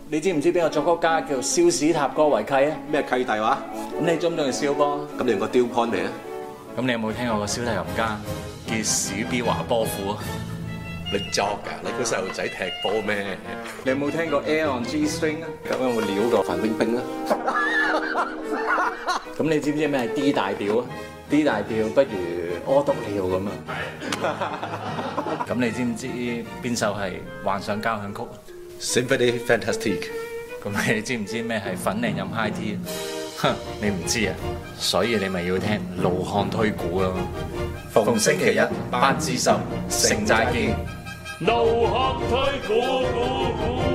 你知唔知邊個作曲家叫蕭史塔哥維契啊？ 咩契弟話？ 咁你中唔中意蕭波？ 咁你用個雕 point 未啊？ 咁你有冇聽過個小提琴家叫史比華波夫啊？ 你作㗎？你個細路仔踢波咩？ 你有冇聽過 Air on G String 啊？咁有冇料過范冰冰啊？ 咁你知唔知咩係 D 大調啊？D 大調不如屙督尿咁啊！咁你知唔知邊首係幻想交響曲啊？ Symphony Fantastic。 咁你知唔知咩係粉嶺飲 high tea 啊？哼，你唔知啊，所以你咪要聽怒漢推估咯。逢星期一8至10，城寨見。 怒喝推估。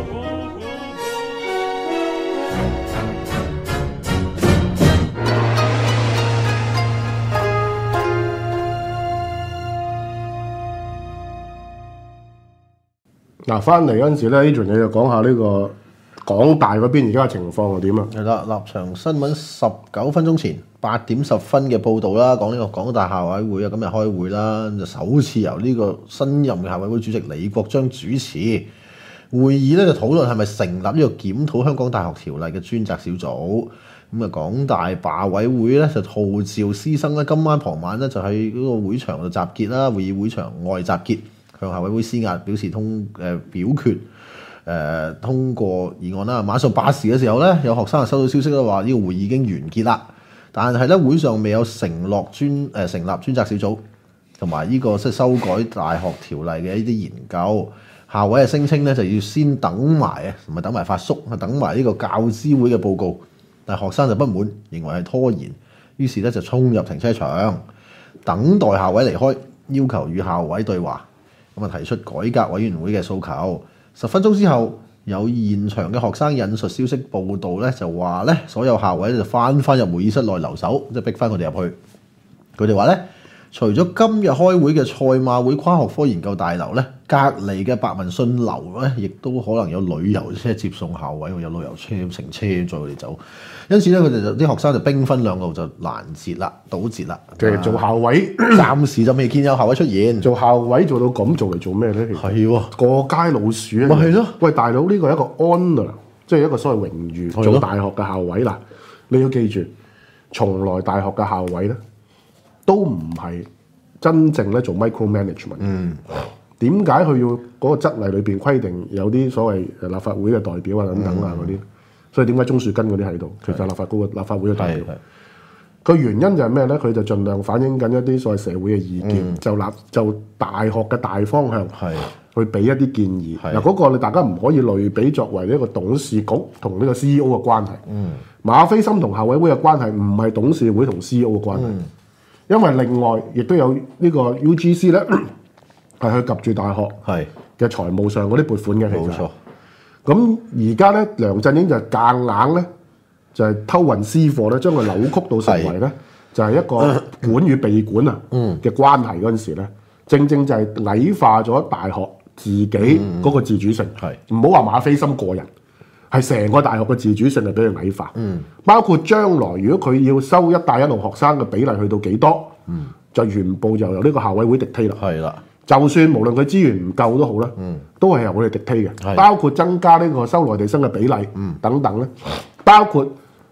嗱，翻嚟嗰陣時咧 ，Adrian 你就講下呢個港大嗰邊而家嘅情況係點啊？ 係啦，立場新聞19分鐘前8點10分嘅報導啦，講呢個港大校委會啊，今日開會啦，就首次由呢個新任嘅校委會主席李國章主持會議咧，就討論係咪成立呢個檢討香港大學條例嘅專責小組。咁啊，港大罷委會咧就號召師生咧，今晚傍晚咧就喺嗰個會場度集結啦，會議會場外集結，向校委會施壓，表示表決通過議案啦。晚上8時嘅時候咧，有學生收到消息咧，話呢個會議已經完結啦，但係咧會上未有成立專責小組同埋呢個即係修改大學條例嘅呢啲研究。校委係聲稱咧就要先等埋唔係等埋發叔，係等埋呢個教資會嘅報告。但係學生就不滿，認為係拖延，於是咧就衝入停車場，等待校委離開，要求與校委對話。咁啊提出改革委員會嘅訴求。10分鐘之後，有現場嘅學生引述消息報道咧，就話咧所有校委就翻入會議室內留守，即係逼翻佢哋入去。佢哋話咧，除咗今日開會嘅賽馬會跨學科研究大樓咧，隔離嘅白文信樓咧，亦都可能有旅遊車接送校委，有旅遊車乘車載佢哋走。因此咧，佢哋啲學生就兵分兩路，就攔截啦、堵截啦。 其實做校委， 暫時就未見有校委出現。 做校委做到咁做嚟做咩咧？其實係喎， 過街老鼠啊！ 咪係咯。 喂，大佬呢個係一個 honour，即係一個所謂榮譽。做大學嘅校委嗱，你要記住，從來大學嘅校委咧都唔係真正咧做 micro management。點解佢要嗰個則例裏邊規定有啲所謂立法會嘅代表啊等等啊嗰啲？所以點解鍾樹根嗰啲喺度？其實立法會嘅代表。個原因就係咩咧？佢就盡量反映緊一啲所謂社會嘅意見，就大學嘅大方向去俾一啲建議。嗱，嗰個你大家唔可以類比作為呢一個董事局同呢個 CEO 嘅關係。馬斐森同校委會嘅關係唔係董事會同 CEO 嘅關係，因為另外亦都有呢個 UGC 咧係去及住大學嘅財務上嗰啲撥款嘅。冇錯。咁而家咧，梁振英就夾硬咧，就係偷運私貨咧，將佢扭曲到成為咧，就係一個管與被管啊嘅關係嗰陣時咧，正正就係矮化咗大學自己嗰個自主性。唔好話馬斐森個人，係成個大學嘅自主性係俾佢矮化。包括將來如果佢要收一帶一路學生嘅比例去到幾多，就全部就由呢個校委會dictate啦。係啦。就算無論佢資源唔夠都好啦，都係由我哋dictate嘅，包括增加呢個收內地生嘅比例等等咧，包括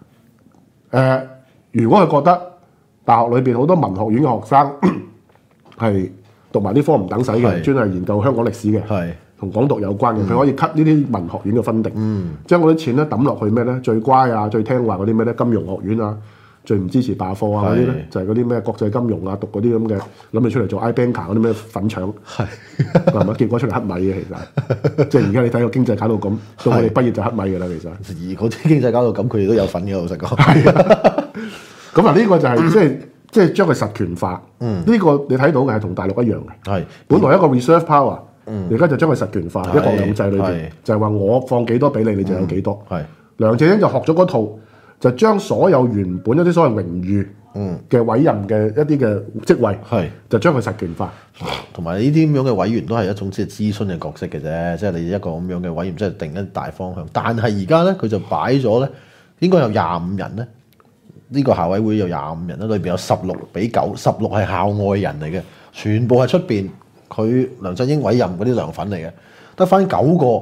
如果佢覺得大學裏邊好多文學院嘅學生係讀埋啲科唔等使嘅，專係研究香港歷史嘅，同港獨有關嘅，佢可以 cut 呢啲文學院嘅分定，將嗰啲錢咧抌落去咩咧？最乖啊、最聽話嗰啲咩咧？金融學院啊。最唔支持罷課啊嗰啲咧，就係嗰啲咩國際金融啊，讀嗰啲咁嘅，諗住出嚟做 iBanker 嗰啲咩粉腸，係咪？結果出嚟黑米嘅其實，即係而家你睇個經濟搞到咁，到我哋畢業就黑米嘅啦其實。 而嗰啲經濟搞到咁，佢哋都有份嘅，老實講。 咁啊，呢個就係即係將佢實權化。呢個你睇到嘅係同大陸一樣嘅。本來一個 reserve power，而家就將佢實權化，一國兩制裏邊就係話我放幾多俾你，你就有幾多。梁振英就學咗嗰套。就將所有原本一啲所謂榮譽嘅委任嘅一啲嘅職位，就將佢實權化。 同埋呢啲咁樣嘅委員都係一種即係諮詢嘅角色嘅啫，即係你一個咁樣嘅委員，即係定一大方向。但係而家咧，佢就擺咗咧，應該有25人咧。呢個校委會有25人咧，裏邊有16比9，16係校外人嚟嘅，全部係出邊佢梁振英委任嗰啲梁粉嚟嘅，得翻9個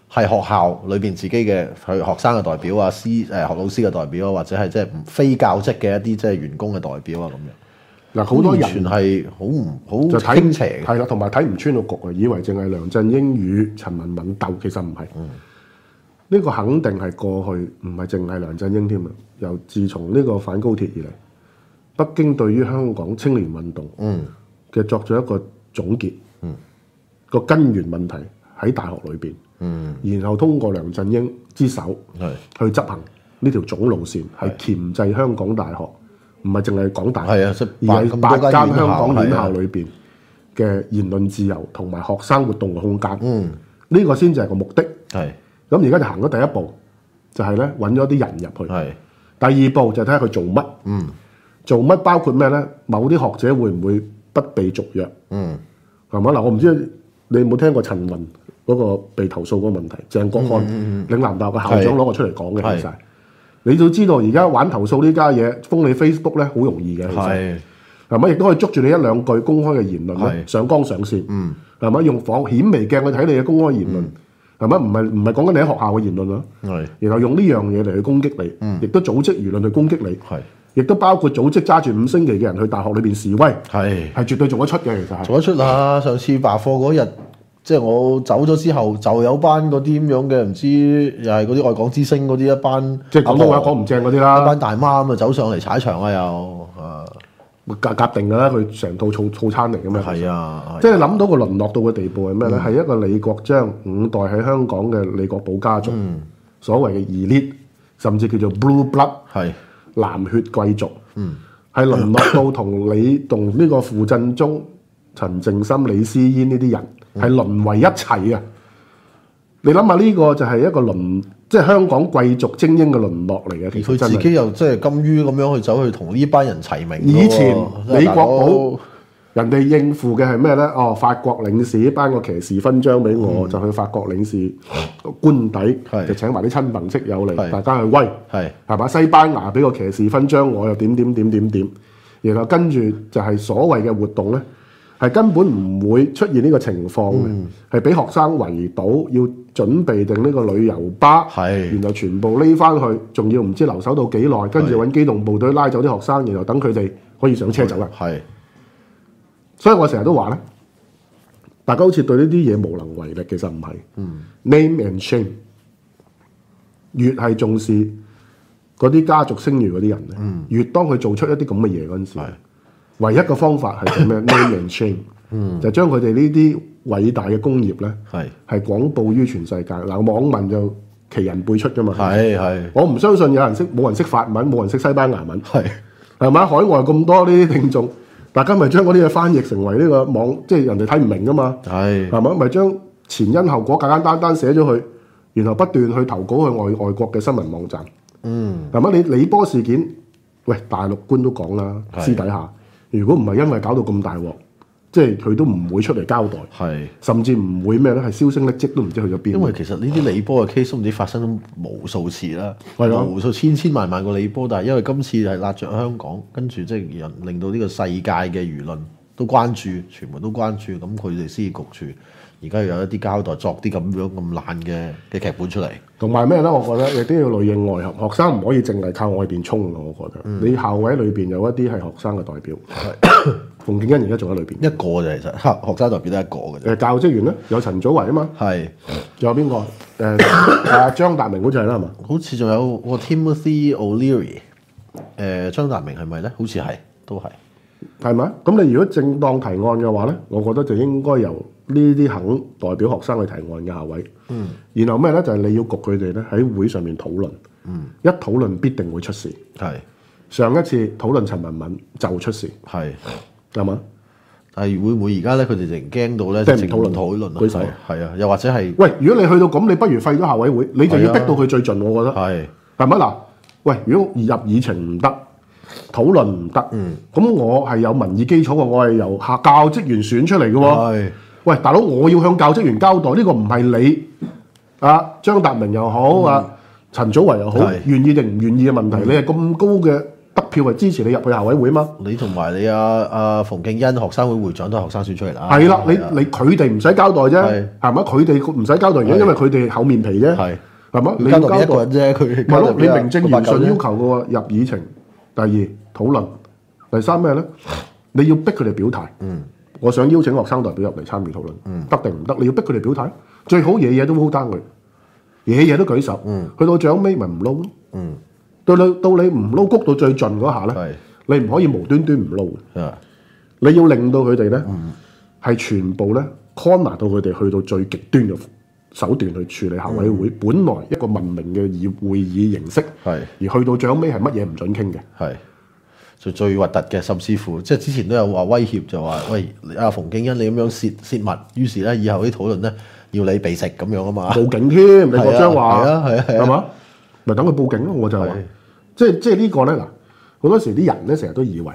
係學校裏邊自己嘅學生嘅代表啊，學老師嘅代表啊，或者係即係非教職嘅一啲即係員工嘅代表啊咁樣。 嗱，好多人完全係好就傾斜嘅， 係啦，同埋睇唔穿個局啊，以為淨係梁振英與陳文敏鬥，其實唔係。呢個肯定係過去唔係淨係梁振英添啊！由自從呢個反高鐵以嚟，北京對於香港青年運動嘅作咗一個總結，個根源問題喺大學裏邊，然後通過梁振英之手去執行呢條總路線，係鉗制香港大學，唔係淨係港大，而係8間香港院校裏邊嘅言論自由同埋學生活動嘅空間。呢個先至係個目的。咁而家就行咗第一步，就係咧揾咗啲人入去。第二步就睇下佢做乜。做乜包括咩咧？某啲學者會唔會不被續約？係咪嗱？我唔知你有冇聽過陳雲嗰個被投訴嗰個問題？鄭國漢嶺南大學嘅校長攞個出嚟講嘅，其實你都知道而家玩投訴呢家嘢，封你 Facebook 咧好容易嘅，其實係咪？亦都可以捉住你一兩句公開嘅言論咧，上綱上線。係咪？用顯微鏡去睇你嘅公開言論。係咪？唔係講緊你喺學校嘅言論咯，然後用呢樣嘢嚟去攻擊你，亦都組織輿論去攻擊你，亦都包括組織揸住5星旗嘅人去大學裏邊示威，係絕對做得出嘅，其實係做得出啦。上次罷課嗰日，即係我走咗之後，就有班嗰啲咁樣嘅，唔知又係嗰啲愛港之星嗰啲一班， 即係廣東話講唔正嗰啲啦， 一班大媽咁啊走上嚟踩場啊又夾定㗎啦，佢成套套餐嚟㗎嘛。 係啊， 即係諗到個淪落到嘅地步係咩咧？係一個李國章5代喺香港嘅李國寶家族，所謂嘅 elite，甚至叫做 blue blood， 藍血貴族，係淪落到同呢個傅振中、陳淨心、李思嫣呢啲人係淪為一齊啊！你諗下呢個就係一個即係香港貴族精英嘅淪落嚟嘅。其實佢自己又即係甘於咁樣去走去同呢班人齊名。 以前李國寶人哋應付嘅係咩咧？哦，法國領事頒個騎士勳章俾我，就去法國領事官邸，就請埋啲親朋戚友嚟，大家去威，係嘛？西班牙俾個騎士勳章我，又點，然後跟住就係所謂嘅活動咧。係根本唔會出現呢個情況嘅，係俾學生圍堵，要準備定呢個旅遊巴，然後全部匿翻去，仲要唔知留守到幾耐，跟住揾機動部隊拉走啲學生，然後等佢哋可以上車走啦。所以我成日都話咧，大家好似對呢啲嘢無能為力，其實唔係。Name and shame， 越係重視嗰啲家族聲譽嗰啲人咧，越當佢做出一啲咁嘅嘢嗰陣時。唯一嘅方法係點咩？Name and shame， 就將佢哋呢啲偉大嘅工業咧，係廣佈於全世界。嗱，網民就奇人輩出㗎嘛。我唔相信有人識，冇人識法文，冇人識西班牙文。係咪？海外咁多呢啲聽眾，大家咪將嗰啲嘢翻譯成為呢個網，即係人哋睇唔明㗎嘛。係咪？咪將前因後果簡簡單單寫咗去，然後不斷去投稿去外國嘅新聞網站。係咪？你李波事件，喂，大陸官都講啦，私底下。如果唔係因為搞到咁大鑊，即係佢都唔會出嚟交代，甚至唔會咩咧，係銷聲匿跡都唔知去咗邊。因為其實呢啲李波嘅 case 都唔知發生咗無數次啦，無數千萬個李波，但係因為今次係辣着香港，跟住即係人令到呢個世界嘅輿論都關注，傳媒都關注，咁佢哋先焗住。而家有一啲交代，作啲咁爛嘅劇本出嚟， 同埋咩咧？我覺得亦都要內應外合，學生唔可以淨係靠外邊衝。我覺得你校委裏邊有一啲係學生嘅代表，馮敬恩而家仲喺裏邊一個啫，其實學生代表都一個嘅啫。 教職員咧有陳祖維啊嘛，仲有邊個？張達明好似係啦，係嘛？ 好似仲有個 Timothy O'Leary， 張達明係咪咧？好似係，都係。 係咪？咁你如果正當提案嘅話咧，我覺得就應該由呢啲肯代表學生去提案嘅校委。然後咩咧？就係你要焗佢哋咧喺會上面討論。一討論必定會出事。上一次討論陳文敏就出事。係嘛？ 但係會唔會而家咧佢哋淨驚到咧？即係唔討論舉手。係啊，又或者係喂， 如果你去到咁，你不如廢咗校委會，你就要逼到佢最盡。我覺得係咪嗱？喂，如果入議程唔得。討論唔得，咁我係有民意基礎嘅，我係由教職員選出嚟嘅喎。喂，大佬，我要向教職員交代，呢個唔係你張達明又好陳祖維又好，願意定唔願意嘅問題。你係咁高嘅得票係支持你入去校委會嘛。 你同埋你阿馮敬恩學生會會長都係學生選出嚟啦。 係啦，你佢哋唔使交代啫，係咪？佢哋唔使交代，因為佢哋厚面皮啫，係嘛？你要交代一個人啫，佢咪咯？你名正言順要求嘅喎，入議程。第二討論，第三咩咧？你要逼佢哋表態。我想邀請學生代表入嚟參與討論，得定唔得？你要逼佢哋表態，最好嘢都 hold down 佢，嘢都舉手。去到最後尾咪唔撈咯。到你唔撈谷到最盡嗰下咧，你唔可以無端端唔撈嘅。你要令到佢哋咧係全部咧 corner 到佢哋去到最極端嘅手段去處理校委會。本來一個文明嘅會議形式，而去到最後尾係乜嘢唔準傾嘅。 最核突嘅，甚至乎即係之前都有話威脅，就話喂阿馮敬恩你咁樣泄密，於是咧以後啲討論咧要你被食咁樣啊嘛， 報警添，李國章話係嘛？咪等佢報警咯，我就話即係呢個咧嗱，好多時啲人咧成日都以為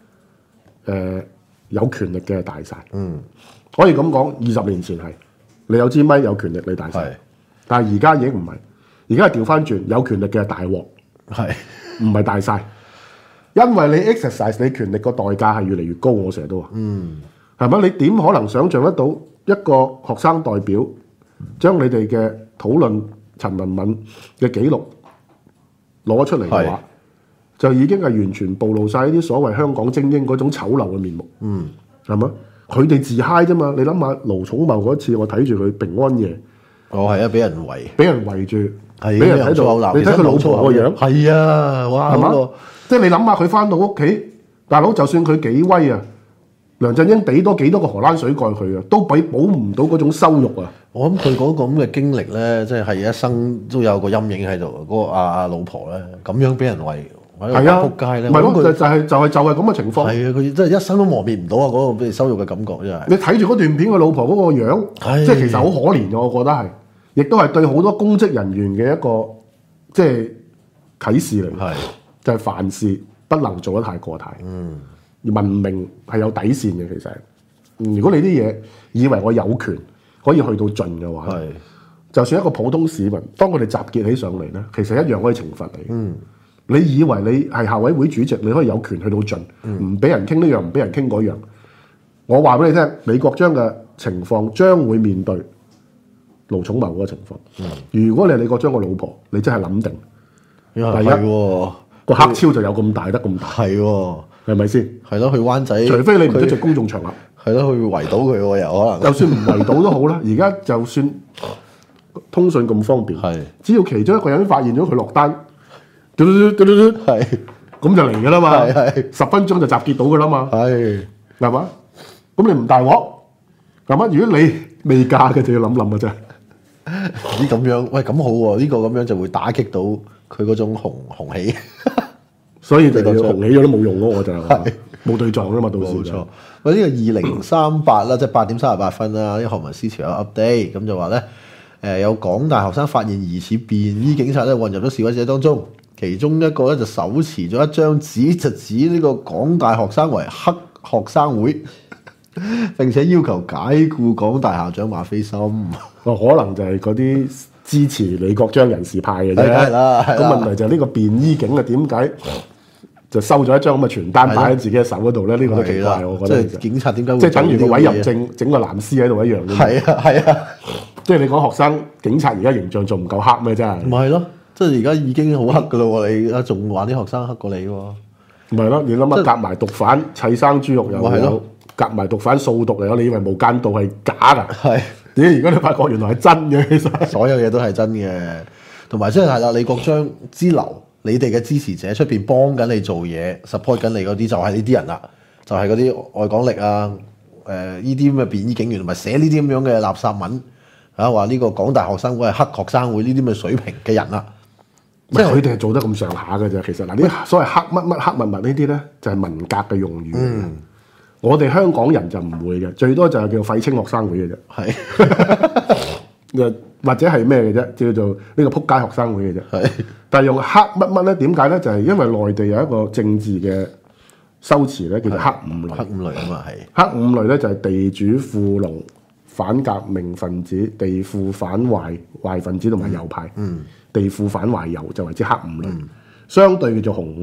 有權力嘅係大晒，可以咁講，20年前係你有支咪有權力你大晒，但係而家已經唔係，而家係調翻轉，有權力嘅係大鑊，唔係大晒。因為你 exercise 你權力個代價係越嚟越高，我成日都話，係咪？你點可能想像得到一個學生代表將你哋嘅討論陳文敏嘅記錄攞出嚟嘅話，就已經係完全暴露晒呢啲所謂香港精英嗰種醜陋嘅面目，係咪？佢哋自嗨啫嘛！你諗下盧寵茂嗰次，我睇住佢平安夜， 俾人圍住，俾人喺度， 你睇佢老婆個樣， 係啊，哇，係嘛？ 即係你諗下佢翻到屋企，大佬就算佢幾威啊，梁振英俾多幾多個荷蘭水蓋佢啊，都保唔到嗰種羞辱啊！ 我諗佢嗰個咁嘅經歷咧，即係一生都有個陰影喺度。嗰個阿老婆咧，咁樣俾人圍喺度仆街咧， 唔係咯，就係咁嘅情況。 係啊，佢真係一生都磨滅唔到啊！嗰個俾人羞辱嘅感覺真係。 你睇住嗰段片，佢老婆嗰個樣，即係其實好可憐嘅，我覺得係，亦都係對好多公職人員嘅一個即係啟示嚟。就係凡事不能做得太過態，文明係有底線嘅。其實，如果你啲嘢以為我有權可以去到盡嘅話，就算一個普通市民，當佢哋集結起上嚟咧，其實一樣可以懲罰你。你以為你係校委會主席，你可以有權去到盡，唔俾人傾呢樣，唔俾人傾嗰樣。我話俾你聽，李國章嘅情況將會面對盧寵茂嗰個情況。如果你係李國章個老婆，你真係諗定，第一。個黑超就有咁大得咁大，係咪先？ 係咯，去灣仔， 除非你唔出席公眾場合， 係咯，去圍到佢喎，又可能。 就算唔圍到都好啦，而家就算通訊咁方便，只要其中一個人發現咗佢落單，咁就嚟㗎啦嘛，10分鐘就集結到㗎啦嘛，係嘛？咁你唔大鑊，係嘛？如果你未嫁嘅就要諗諗㗎啫。 咦咁樣，喂咁好喎，呢個咁樣就會打擊到佢嗰種紅起， 所以就要紅起咗都冇用咯，我就冇對撞啦嘛，到時就。 喂，呢個2038啦，即係8點38分啦，啲學民思潮有 update，咁就話咧，有港大學生發現疑似便衣警察咧混入咗示威者當中，其中一個咧就手持咗一張紙，就指呢個港大學生為黑學生會，並且要求解僱港大校長馬斐森。 可能就係嗰啲支持李國章人士派嘅啫。咁問題就係呢個便衣警啊，點解就收咗一張咁嘅傳單擺喺自己嘅手嗰度咧？呢個都奇怪，我覺得。 即係警察點解會即係等於個委任證整個藍絲喺度一樣。 係啊， 即係你講學生警察而家形象仲唔夠黑咩？真係。 唔係咯，即係而家已經好黑噶咯喎！你而家仲話啲學生黑過你喎？ 唔係咯，你諗下夾埋毒販砌生豬肉又有，夾埋毒販掃毒又有，你以為無間道係假㗎？係。而家你發覺原來係真嘅，其實所有嘢都係真嘅，同埋即係啦，李國章之流，你哋嘅支持者出邊幫緊你做嘢 ，support 緊你嗰啲就係呢啲人啦，就係嗰啲愛港力啊，呢啲咁嘅便衣警員，同埋寫呢啲咁樣嘅垃圾文啊，話呢個港大學生會係黑學生會呢啲咁嘅水平嘅人啦， 即係佢哋係做得咁上下嘅啫。其實嗱，呢所謂黑乜乜黑物物呢啲咧，就係文革嘅用語。我哋香港人就唔會嘅，最多就係叫廢青學生會嘅啫。係，或者係咩嘅啫？叫做呢個撲街學生會嘅啫。係，但係用黑乜乜咧？點解咧？就係因為內地有一個政治嘅修辭咧，叫做黑五類。黑五類啊嘛，係。黑五類咧就係地主、富農、反革命分子、地富反壞分子同埋右派。地富反壞右就為之黑五類。相對叫做紅五類。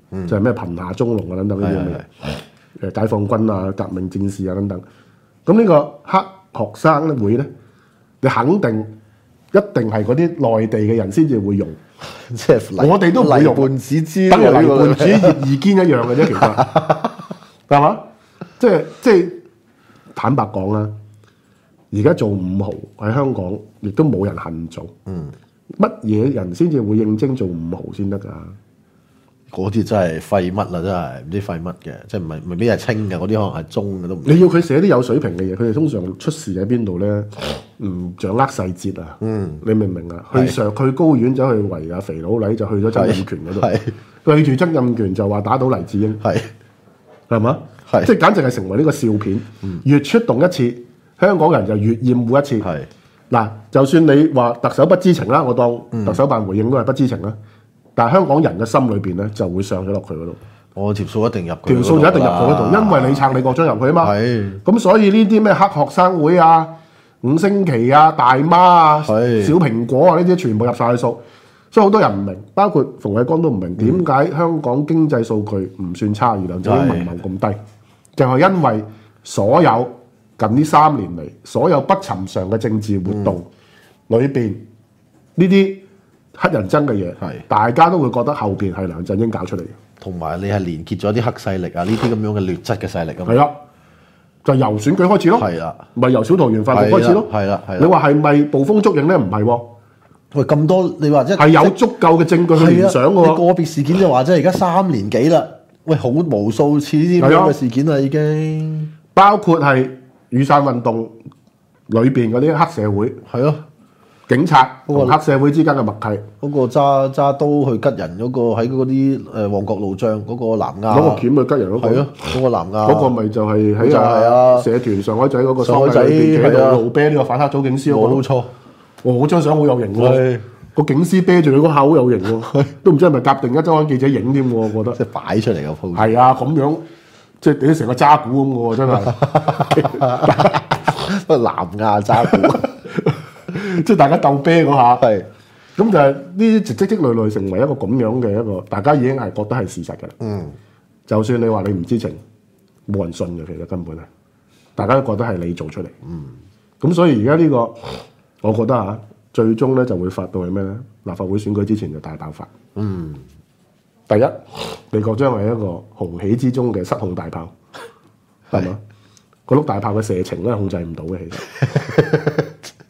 就係咩貧下中農啊等等呢啲咁嘅解放軍啊、革命戰士啊等等。咁呢個黑學生會咧，你肯定一定係嗰啲內地嘅人先至會用， 即係我哋都唔會用黎半子之等於黎半子、葉二堅一樣嘅啫，其實係嘛？即係坦白講啦，而家做5號喺香港，亦都冇人肯做。乜嘢人先至會應徵做5號先得㗎？ 嗰啲真係廢乜啦，真係唔知廢乜嘅，即係唔係未必係清嘅，嗰啲可能係中嘅都唔。 你要佢寫啲有水平嘅嘢，佢哋通常出事喺邊度咧？唔掌握細節啊！你明唔明啊？去高院走去圍阿肥佬黎，就去咗曾蔭權嗰度，對住曾蔭權就話打倒黎智英，係嘛？即係簡直係成為呢個笑片。越出動一次，香港人就越厭惡一次。嗱，就算你話特首不知情啦，我當特首辦回應都係不知情啦。但係香港人嘅心裏邊咧，就會上咗落佢嗰度。 我條數一定入， 條數就一定入佢嗰度，因為你撐李國章入去啊嘛。咁所以呢啲咩黑學生會啊、5星旗啊、大媽啊、小蘋果啊呢啲全部入晒去數。所以好多人唔明，包括馮偉光都唔明點解香港經濟數據唔算差，而梁振英民望咁低，就係因為所有近呢3年嚟所有不尋常嘅政治活動裏邊呢啲黑人憎嘅嘢，大家都會覺得後邊係梁振英搞出嚟嘅。 同埋你係連結咗啲黑勢力啊，呢啲咁樣嘅劣質嘅勢力啊。 係啦，就由選舉開始咯。係啦，咪由小桃園飯局開始咯。係啦，你話係咪捕風捉影咧？唔係喎。 喂，咁多你話係有足夠嘅證據去聯想嘅喎。 你個別事件就話即係而家3年幾啦。喂，好無數次呢啲咁樣嘅事件啦，已經包括係雨傘運動裏邊嗰啲黑社會。係咯。警察同黑社會之間嘅默契， 嗰個揸刀去吉人嗰個喺嗰啲旺角路障嗰個南亞， 攞個鉗去吉人嗰個， 係咯，嗰個南亞， 嗰個咪就係喺社團上海仔嗰個喪禮裏邊企喺度路啤呢個反黑組警司嗰個。冇錯，嗰張相好有型喎，個警司啤住佢個口好有型喎，都唔知係咪夾定一周刊記者影添喎，我覺得。即係擺出嚟個 pose。係啊，咁樣即係你成個渣古咁嘅喎，真係。 不過南亞渣古。 即係大家鬥啤嗰下，咁就係呢啲積累成為一個咁樣嘅一個，大家已經係覺得係事實㗎啦。就算你話你唔知情，冇人信嘅，其實根本係，大家都覺得係你做出嚟。咁所以而家呢個，我覺得最終咧就會發到係咩咧？立法會選舉之前就大爆發。第一，李國章係一個鴻起之中嘅失控大炮，係嘛？嗰碌大炮嘅射程咧控制唔到嘅，其實。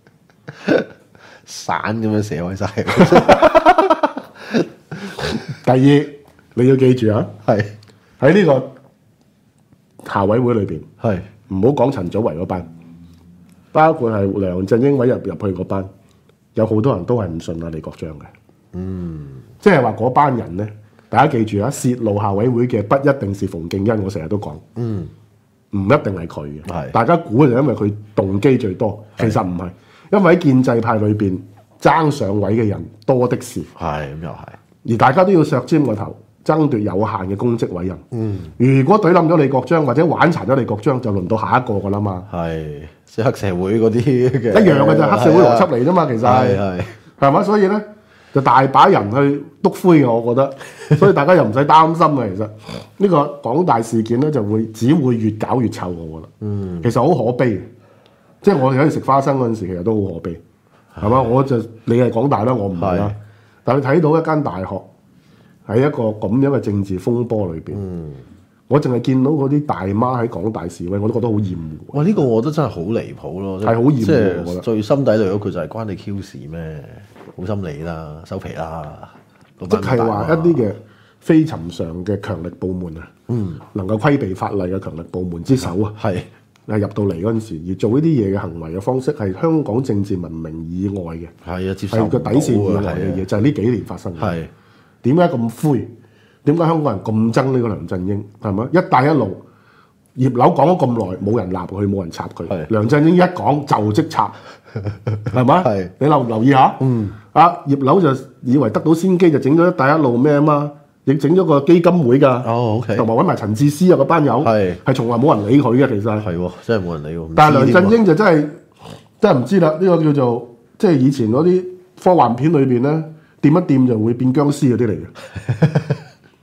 散咁樣射開晒。 第二，你要記住啊，係喺呢個校委會裏邊，係唔好講陳祖為嗰班，包括係梁振英委入去嗰班，有好多人都係唔信李國章嘅。即係話嗰班人咧，大家記住啊，泄露校委會嘅不一定是馮敬恩，我成日都講，唔一定係佢嘅。係大家估就因為佢動機最多，其實唔係。因為喺建制派裏邊爭上位嘅人多的是，係咁又係，而大家都要削尖個頭爭奪有限嘅公職委任。如果懟冧咗李國章或者玩殘咗李國章，就輪到下一個噶啦嘛。係即係黑社會嗰啲嘅一樣嘅就係黑社會邏輯嚟啫嘛。其實係嘛，所以咧就大把人去篤灰嘅，我覺得。所以大家又唔使擔心嘅。其實呢個港大事件咧就只會越搞越臭，我覺得。其實好可悲。即係我哋喺度食花生嗰陣時，其實都好可悲，係嘛？你係港大啦，我唔係啦。但係睇到一間大學喺一個咁樣嘅政治風波裏邊，我淨係見到嗰啲大媽喺港大示威，我都覺得好厭惡。哇！呢個我覺得真係好離譜咯，係好厭惡。即係最心底裏嗰句就係關你 Q 事咩？好心理啦，收皮啦。即係話一啲嘅非尋常嘅強力部門啊，能夠規避法例嘅強力部門之首啊，係。入到嚟嗰陣時，而做呢啲嘢嘅行為嘅方式係香港政治文明以外嘅，係啊，接受個底線以外嘅嘢，就係呢幾年發生嘅。係點解咁灰？點解香港人咁憎呢個梁振英？係咪？一帶一路葉劉講咗咁耐，冇人立佢，冇人插佢。梁振英一講就即插，係嘛？係你留意下？葉劉就以為得到先機，就整咗一帶一路咩啊嘛？亦整咗個基金會㗎，同埋揾埋陳智思啊嗰班友，係從來冇人理佢嘅，其實係喎，真係冇人理喎。但係梁振英就真係唔知啦，呢個叫做即係以前嗰啲科幻片裏邊咧，掂一掂就會變僵屍嗰啲嚟嘅，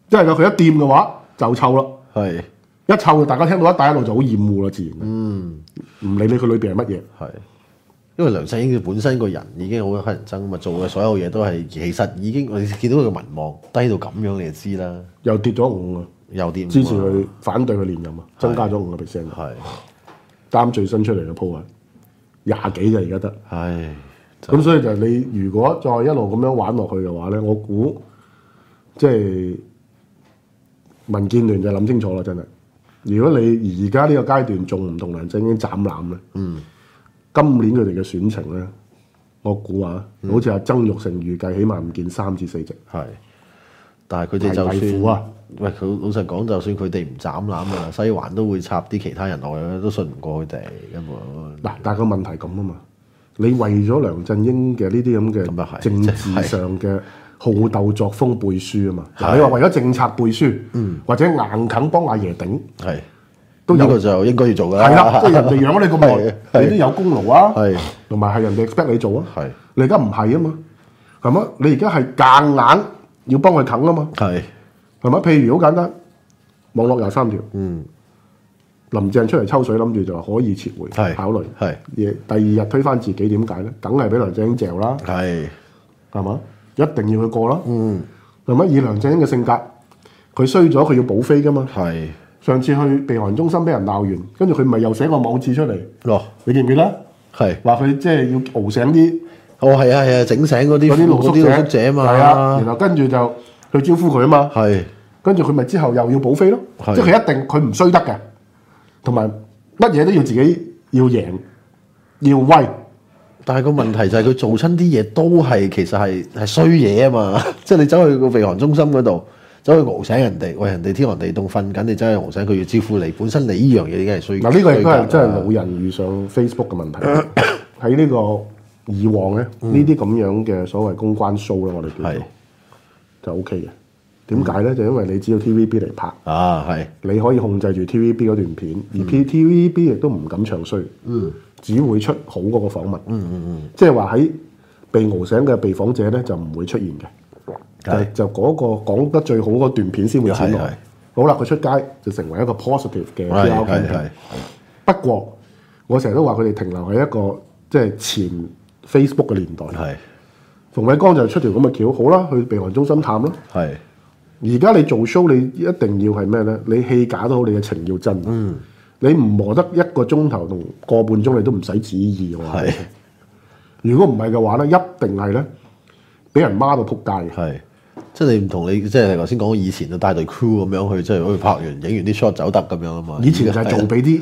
真係㗎，佢一掂嘅話就臭啦。 係一臭，大家聽到一帶一路就好厭惡啦，自然。唔理你佢裏邊係乜嘢。 係，因為梁振英佢本身個人已經好乞人憎嘛，做嘅所有嘢都係其實已經你見到佢嘅民望低到咁樣，你就知啦。 又跌咗5啊， 又跌5啊支持佢反對佢連任啊，增加咗5%。 係啱最新出嚟嘅鋪啊，20幾就而家得。 唉， 咁所以就你如果再一路咁樣玩落去嘅話咧，我估即係民建聯就諗清楚啦，真係。如果你而家呢個階段仲唔同梁振英斬纜咧，今年佢哋嘅選情咧，我估啊，好似阿曾鈺成預計，起碼唔見3至4席。 係，但係佢哋就係苦啊算喂佢老實講，就算佢哋唔斬纜啊，西環都會插啲其他人落去，都信唔過佢哋根本。 嗱，但係個問題咁啊嘛，你為咗梁振英嘅呢啲咁咁又係嘅政治上嘅好鬥作風背書啊嘛， 係你話為咗政策背書，或者硬啃幫阿爺頂， 係都有呢個就應該要做㗎啦。 係啦，即係人哋養咗你咁係耐，你都有功勞啊， 係同埋係人哋 expect 你做啊， 係你而家唔係啊嘛，係嘛？你而家係夾硬要幫佢啃啊嘛， 係係嘛？譬如好簡單，網絡23條，林鄭出嚟抽水，諗住就話可以撤回係考慮， 係第二日推翻自己，點解咧？梗係俾梁振英嚼啦， 係係嘛？一定要佢過啦，係咪？以梁振英嘅性格，佢衰咗，佢要補飛噶嘛。 係上次去避寒中心俾人鬧完，跟住佢咪又寫個網誌出嚟， 咯， 你記唔記得？ 係話佢即係要熬醒啲哦係啊係啊，整醒嗰啲嗰啲露宿露宿者啊嘛， 係啊，然後跟住就去招呼佢啊嘛， 係跟住佢咪之後又要補飛咯， 係即係佢一定佢唔衰得嘅，同埋乜嘢都要自己要贏要威。 但係個問題就係佢做親啲嘢都係其實係衰嘢啊嘛，即係你走去個避寒中心嗰度，走去熬醒人哋，喂人哋天寒地凍瞓緊，你走去熬醒佢要招呼你，本身你呢樣嘢已經係衰。 嗱呢個亦都係真係老衰格啦人遇上 Facebook 嘅問題。喺呢個以往咧，呢啲咁樣嘅所謂公關 show 咧，我哋叫係做就 OK 嘅。點解咧？就因為你只要 TVB 嚟拍， 啊係你可以控制住 TVB 嗰段片，而 TVB 亦都唔敢唱衰，只會出好嗰個訪問。即係話喺被熬醒嘅被訪者咧，就唔會出現嘅。就嗰個講得最好嗰段片先會剪落係係。 好啦，佢出街就成為一個 positive 嘅 PR 係 campaign 係不過我成日都話佢哋停留喺一個即係前 Facebook 嘅年代。 係馮偉光就出條咁嘅橋，好啦，去避寒中心探啦。 係而家你做 show，你一定要係咩咧？你戲假都好，你嘅情要真。你唔磨得1個鐘頭同個半鐘，你都唔使旨意我話你係聽。如果唔係嘅話咧，一定係咧俾人孖到撲街嘅。 係，即係你唔同你即係頭先講以前就帶隊 crew 咁樣去，即係好似拍完影完啲 shot 走得咁樣啊嘛。 以前就係做俾啲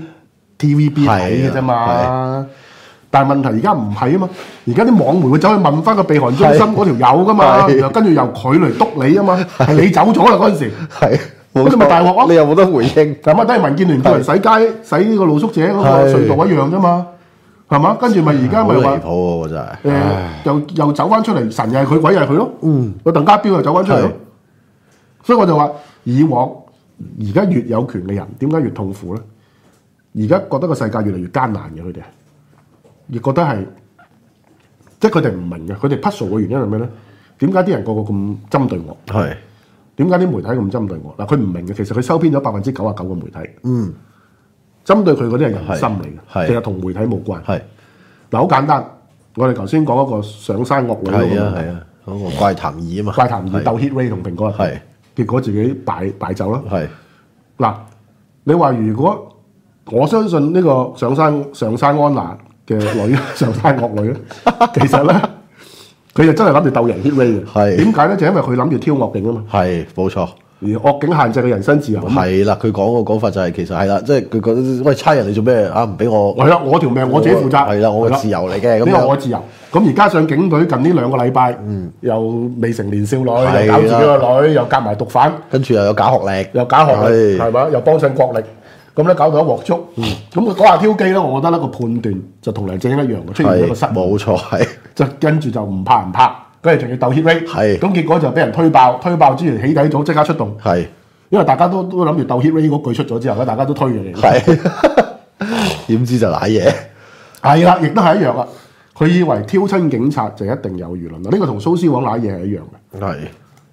TVB 睇嘅啫嘛。但係問題而家唔係啊嘛，而家啲網媒會走去問翻個避寒中心嗰條友噶嘛， 係然後跟住由佢嚟督你啊嘛，係你走咗啦嗰陣時， 係咁你咪大鑊咯你又冇得回應。 咁啊都係民建聯叫人洗街洗呢個露宿者嗰個隧道一樣啫嘛，係嘛？跟住咪而家咪話好離譜喎真係。 又走翻出嚟，神又係佢，鬼又係佢咯。個鄧家彪又走翻出嚟咯係。 所以我就話，以往而家越有權嘅人，點解越痛苦咧？而家覺得個世界越嚟越艱難嘅，佢哋亦覺得係，即係佢哋唔明嘅。佢哋 puzzle 嘅原因係咩咧？點解啲人個個咁針對我？ 係點解啲媒體咁針對我？嗱，佢唔明嘅，其實佢收編咗99%嘅媒體。針對佢嗰啲係人心嚟嘅， 係其實同媒體冇關。 係嗱，好簡單，我哋頭先講嗰個上山惡女嗰個係啊問題係啊，嗰個怪談二啊嘛。 怪談二係鬥 hit rate 同蘋果係結果自己敗走啦。 係嗱，你話如果我相信呢個上山安娜嘅女上山惡女咧，其實咧佢就真係諗住鬥贏 hit rate 嘅。 係點解咧？就因為佢諗住挑惡警啊嘛， 係冇錯。 而惡警限制佢人身自由啊嘛。 係啦，佢講個講法就係其實係啦，即係佢覺得喂差人你做咩啊？唔俾我係啦，我條命我自己負責。 係啦，我嘅自由嚟嘅咁呢個我樣。 自由。咁而加上警隊近呢2個禮拜，又未成年少女， 係又搞自己個女，又夾埋毒販， 跟住又有假學歷， 又假學歷， 係係嘛？又幫襯國力，咁咧搞到一鑊粥。咁佢嗰下挑機咧，我覺得呢個判斷就同梁振英一樣嘅，出現咗一個失誤， 冇錯係就跟住就唔拍唔拍，跟住仲要鬥 hit rate， 係咁結果就俾人推爆之前起底組即刻出動， 係因為大家都諗住鬥 hit rate 嗰句出咗之後咧，大家都推嘅嚟。 係，點知就賴嘢。 係啦，亦都係一樣啊！佢以為挑親警察就一定有輿論啦，呢個同蘇絲黃賴嘢係一樣嘅。 係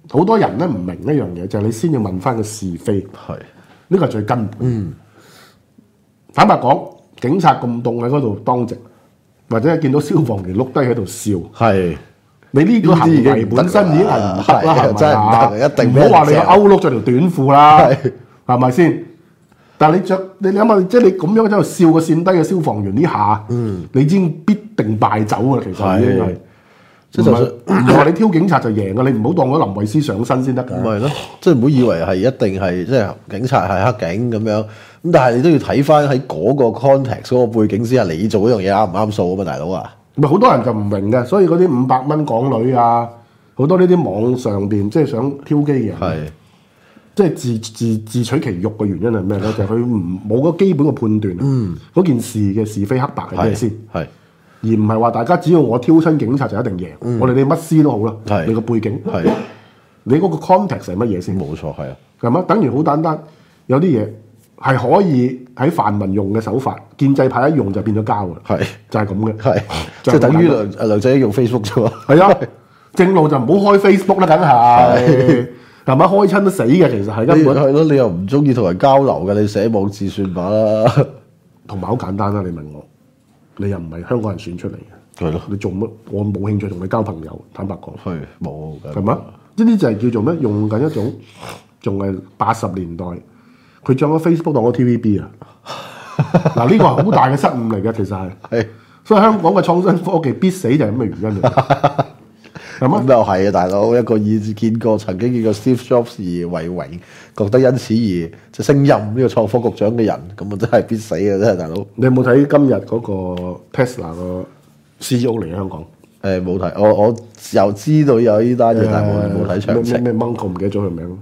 好多人咧唔明一樣嘢，就係你先要問翻個是非， 係呢個係最根本。坦白講，警察咁凍喺嗰度當值，或者係見到消防員碌低喺度笑， 係你呢個行為本身已經係唔得啦，係真係唔咪啊？ 得，一定唔好話你個勾碌咗條短褲啦， 係係咪先？但係你諗下，即係你咁樣喺度笑個跣低嘅消防員呢下，你已經必定敗走㗎啦。其實已經係。 即係就算唔係話你挑警察就贏㗎，你唔好當咗林慧思上身先得㗎。 唔係咯，即係唔好以為係一定係即係警察係黑警咁樣，咁但係你都要睇翻喺嗰個 context 嗰個背景之下，你做嗰樣嘢啱唔啱數啊嘛，大佬啊！ 咪好多人就唔明嘅，所以嗰啲500蚊港女啊，好多呢啲網上邊即係想挑機嘅人， 係即係自取其辱嘅原因係咩咧？就係佢冇嗰基本嘅判斷，嗰件事嘅是非黑白係咩先？ 係而唔係話大家只要我挑親警察就一定贏，我哋你乜師都好啦， 係你個背景， 係你嗰個 context 係乜嘢先？ 冇錯，係啊， 係嘛？等於好簡單，有啲嘢係可以喺泛民用嘅手法，建制派一用就變咗膠㗎， 係就係咁嘅， 係即就係咁係等於簡單梁振英用 Facebook 啫喎。 係啊，正路就唔好開 Facebook 啦，梗係係咪？開親都死嘅，其實係根本。 係咯，你又唔中意同人交流嘅，你寫網誌算把啦。 同埋好簡單啦，你問我，你又唔係香港人選出嚟嘅， 係咯， 你做乜？我冇興趣同你交朋友，坦白講， 係冇嘅。 係嘛？呢啲就係叫做咩？用緊一種仲係80年代，佢將咗 Facebook 當咗 TVB 啊！嗱，呢個係好大嘅失誤嚟嘅，其實係。 係所以香港嘅創新科技必死就係咁嘅原因嚟。係嘛咁？又係啊，大佬一個曾經見過 Steve Jobs 而為榮，覺得因此而就升任呢個創科局長嘅人，咁啊真係必死嘅，真係大佬。 你有冇睇今日嗰個 Tesla 個 CEO 嚟香港？ 誒冇睇，我又知道有呢單嘢，但係冇睇詳情。 咩 Monk 我唔記得咗佢名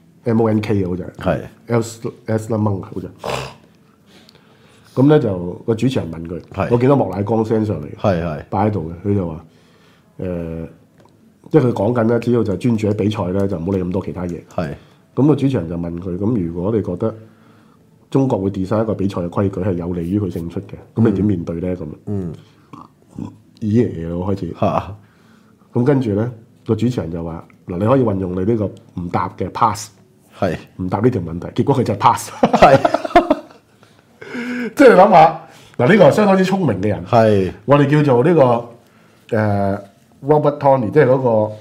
，MONK 好似係係 Tesla Monk 好似。咁咧就個主持人問佢係， 我見到莫乃光 send 上嚟， 係擺喺度嘅，佢就話即係佢講緊咧，只要就專注喺比賽咧，就唔好理咁多其他嘢。 係咁個主持人就問佢：咁如果你覺得中國會 design 一個比賽嘅規矩係有利於佢勝出嘅，咁你點面對咧？咁咦嘢我開始嚇咁跟住咧個主持人就話：嗱，你可以運用你呢個唔答嘅 pass， 係唔答呢條問題，結果佢就係 pass。 係即係你諗下，嗱呢個係相當之聰明嘅人， 係我哋叫做呢、個Robert Tony，即係嗰、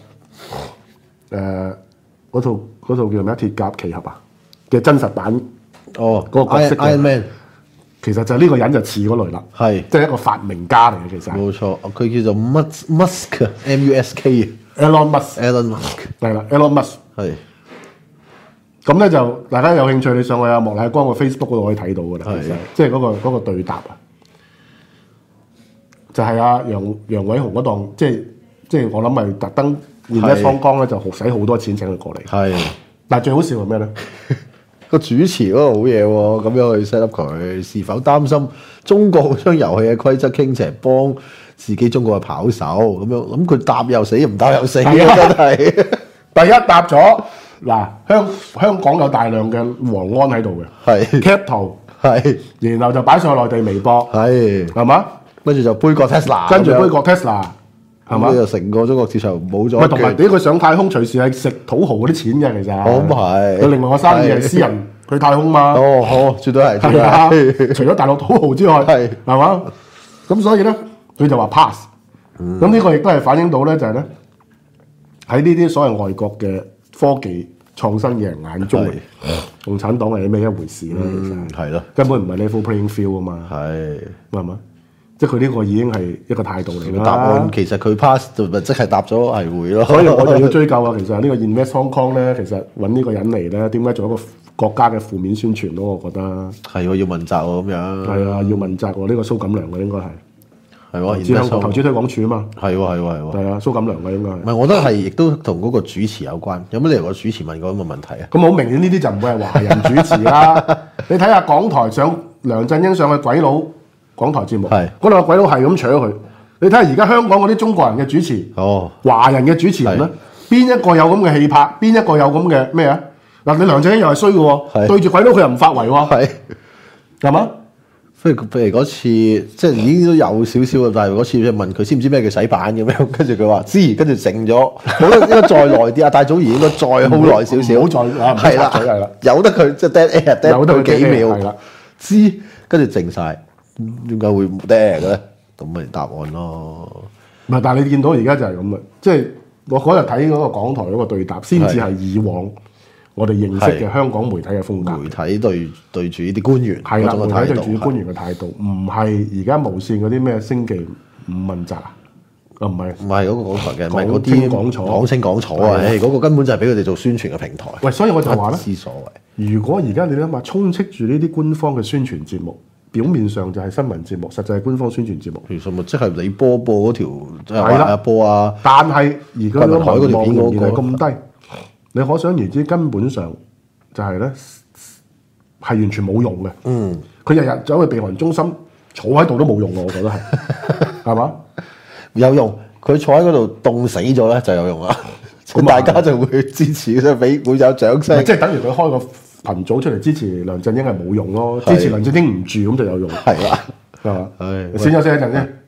個嗰套叫咩？鐵甲奇俠啊嘅真實版， 哦， 嗰個角色嘅 Iron Man 其實就係呢個人就似嗰類啦， 係即係一個發明家嚟嘅，其實冇錯，佢叫做 Musk Elon Musk Elon Musk 係啦，Elon Musk。 係咁咧就大家有興趣，你上去阿莫乃光個 Facebook 嗰度可以睇到㗎啦， 係其實即係嗰個對答啊，就係阿楊偉雄嗰檔，即係我諗係特登現喺方剛咧就使好多錢請佢過嚟， 係但係最好笑係咩咧？ 個主持嗰個好嘢喎，咁樣去 set up 佢，是否擔心中國會將遊戲嘅規則傾斜幫自己中國嘅跑手咁樣？咁佢答又死，唔答又死，真係。 第一答咗嗱，香港有大量嘅黃安喺度嘅， 係 cap 圖， 係然後就擺上去內地微博， 係， 嘛？ 跟住就杯葛 Tesla， 跟住杯葛 Tesla，係嘛？ 就成個中國市場冇咗。 喂，同埋俾佢上太空，隨時係食土豪嗰啲錢嘅，其實。 咁係。 佢另外個生意係私人去太空嘛。 哦，好，絕對係。 係啊，除咗大陸土豪之外，係嘛？咁所以咧，佢就話 pass。咁呢個亦都係反映到咧，就係咧喺呢啲所謂外國嘅科技創新嘅人眼中，共產黨係咩一回事咧？其實係咯， 根本唔係 level playing field 啊嘛。係嘛？即係佢呢個已經係一個態度嚟啦。 答案其實佢 pass 就即係答咗係會咯。 所以我就要追究啊！其實呢個 Invest Hong Kong 咧，其實揾呢個人嚟咧，點解做一個國家嘅負面宣傳咯？我覺得係喎，要問責喎咁樣。 係啊，要問責喎！呢個蘇錦良嘅應該係係喎， 香港投資推廣署啊嘛。 係喎， 係啊，蘇錦良嘅應該係。 唔係，我覺得係亦都同嗰個主持有關。有乜理由個主持問過咁嘅問題啊？ 咁好明顯呢啲就唔會係華人主持啦。你睇下港台上梁振英上去鬼佬港台節目，嗰兩個鬼佬係咁搶佢。你睇下而家香港嗰啲中國人嘅主持，華人嘅主持人咧，邊一個有咁嘅氣魄？邊一個有咁嘅咩啊？嗱，你梁振英又係衰嘅喎，對住鬼佬佢又唔發圍喎，係嘛？ 譬如嗰次，即係已經都有少少嘅，但係嗰次就問佢知唔知咩叫洗版咁樣，跟住佢話知，跟住靜咗，我覺得應該再耐啲啊！大祖兒應該再好耐少少， 唔好再係啦， 係啦， 由得佢即係 dead air， 由得佢佢幾 dead air， 秒， 係啦， 知，跟住靜晒，點解會冇 dead air 嘅咧？咁咪答案咯。 唔係，但係你見到而家就係咁啦，即係我嗰日睇嗰個港台嗰個對答，先至係以往我哋認識嘅香港媒體嘅風格。 媒體對住呢啲官員係啦， 嗰種嘅態度媒體對住官員嘅態度，唔係而家無線嗰啲咩星期五問責啊，唔係唔係嗰個港台嘅，唔係嗰講清啲講楚講清講楚啊！ 係嗰個根本就係俾佢哋做宣傳嘅平台。 喂，所以我就話咧， 不知所謂。 如果而家你諗下，充斥住呢啲官方嘅宣傳節目，表面上就係新聞節目，實際係官方宣傳節目。 其實咪即係你播嗰條，即係係啦話播啊， 但係而家桂民海嗰條片嗰個仍然係咁低，你可想而知，根本上就係咧係完全冇用嘅。佢日日走去避寒中心坐喺度都冇用喎，我覺得係，係嘛？ 有用。佢坐喺嗰度凍死咗咧就有用啦。咁大家就會支持，即係會有掌聲。 即係等於佢開個群組出嚟支持梁振英係冇用咯， 係支持梁振英唔住咁就有用， 係啦， 係嘛？ 唉你先休息一陣先。